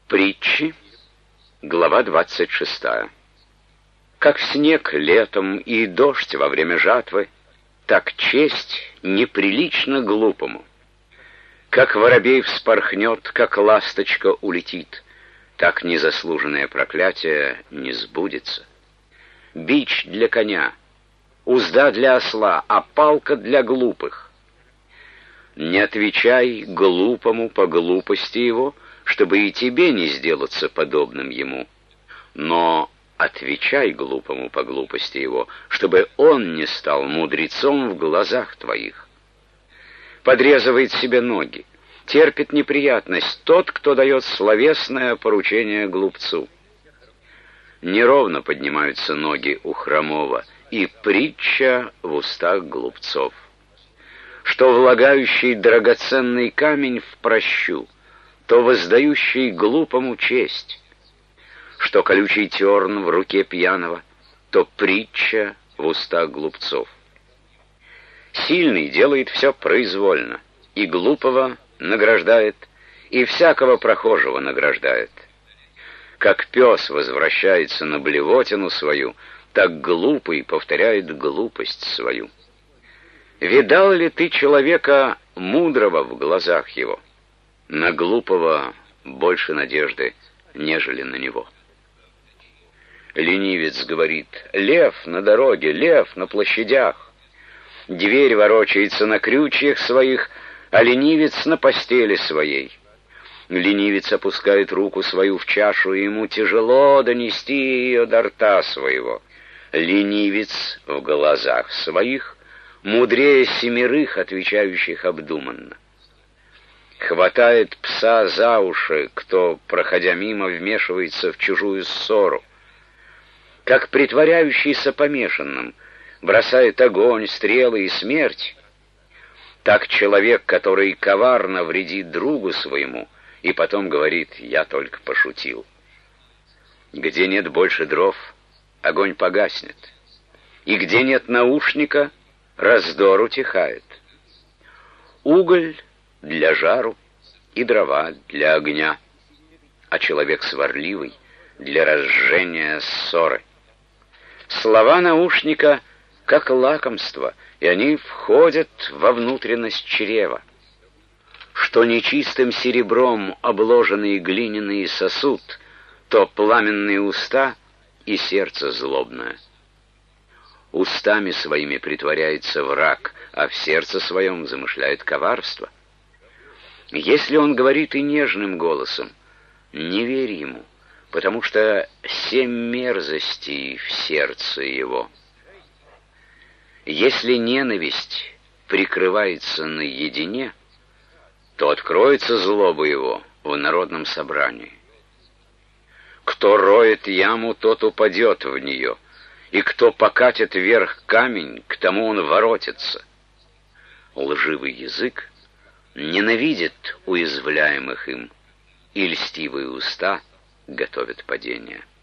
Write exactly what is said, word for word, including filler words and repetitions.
Притчи, глава двадцать шестая. Как снег летом и дождь во время жатвы, так честь неприлично глупому. Как воробей вспорхнет, как ласточка улетит, так незаслуженное проклятие не сбудется. Бич для коня, узда для осла, а палка для глупых. Не отвечай глупому по глупости его, чтобы и тебе не сделаться подобным ему. Но отвечай глупому по глупости его, чтобы он не стал мудрецом в глазах твоих. Подрезывает себе ноги, терпит неприятность тот, кто дает словесное поручение глупцу. Неровно поднимаются ноги у хромого, и притча в устах глупцов. Что влагающий драгоценный камень в прощу, то воздающий глупому честь. Что колючий терн в руке пьяного, то притча в устах глупцов. Сильный делает все произвольно, и глупого награждает, и всякого прохожего награждает. Как пес возвращается на блевотину свою, так глупый повторяет глупость свою. Видал ли ты человека мудрого в глазах его? На глупого больше надежды, нежели на него. Ленивец говорит: лев на дороге, лев на площадях. Дверь ворочается на крючьях своих, а ленивец на постели своей. Ленивец опускает руку свою в чашу, и ему тяжело донести ее до рта своего. Ленивец в глазах своих мудрее семерых, отвечающих обдуманно. Хватает пса за уши, кто, проходя мимо, вмешивается в чужую ссору. Как притворяющийся помешанным бросает огонь, стрелы и смерть, так человек, который коварно вредит другу своему, и потом говорит: «Я только пошутил». Где нет больше дров, огонь погаснет, и где нет наушника, раздор утихает. Уголь для жару и дрова для огня, а человек сварливый для разжения ссоры. Слова наушника как лакомство, и они входят во внутренность чрева. Что нечистым серебром обложенный глиняный сосуд, то пламенные уста и сердце злобное. Устами своими притворяется враг, а в сердце своем замышляет коварство. Если он говорит и нежным голосом, не верь ему, потому что семь мерзостей в сердце его. Если ненависть прикрывается наедине, то откроется злоба его в народном собрании. Кто роет яму, тот упадет в нее, и кто покатит вверх камень, к тому он воротится. Лживый язык ненавидит уязвляемых им, и льстивые уста готовят падение.